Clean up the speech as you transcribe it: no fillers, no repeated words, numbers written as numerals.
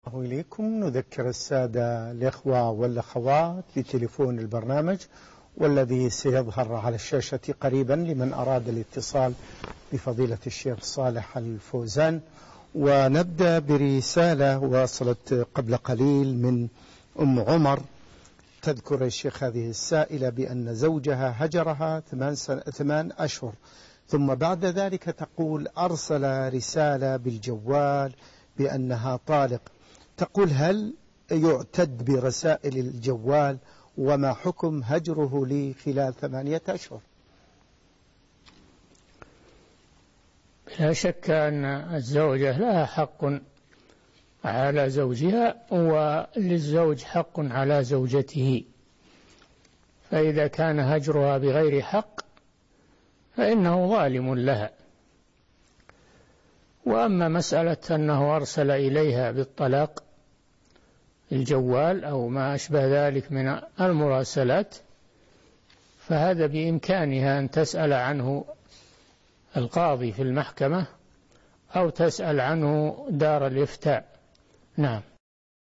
إليكم. نذكر السادة الإخوة والأخوات بتليفون البرنامج والذي سيظهر على الشاشة قريبا لمن أراد الاتصال بفضيلة الشيخ صالح الفوزان. ونبدأ برسالة وصلت قبل قليل من أم عمر تذكر الشيخ هذه السائلة بأن زوجها هجرها 8 أشهر، ثم بعد ذلك تقول أرسل رسالة بالجوال بأنها طالق. تقول هل يعتد برسائل الجوال وما حكم هجره لي خلال 8 أشهر؟ لا شك أن الزوجة لها حق على زوجها وللزوج حق على زوجته، فإذا كان هجرها بغير حق فإنه ظالم لها. وأما مسألة أنه أرسل إليها بالطلاق الجوال أو ما أشبه ذلك من المراسلات فهذا بإمكانها أن تسأل عنه القاضي في المحكمة أو تسأل عنه دار الإفتاء. نعم.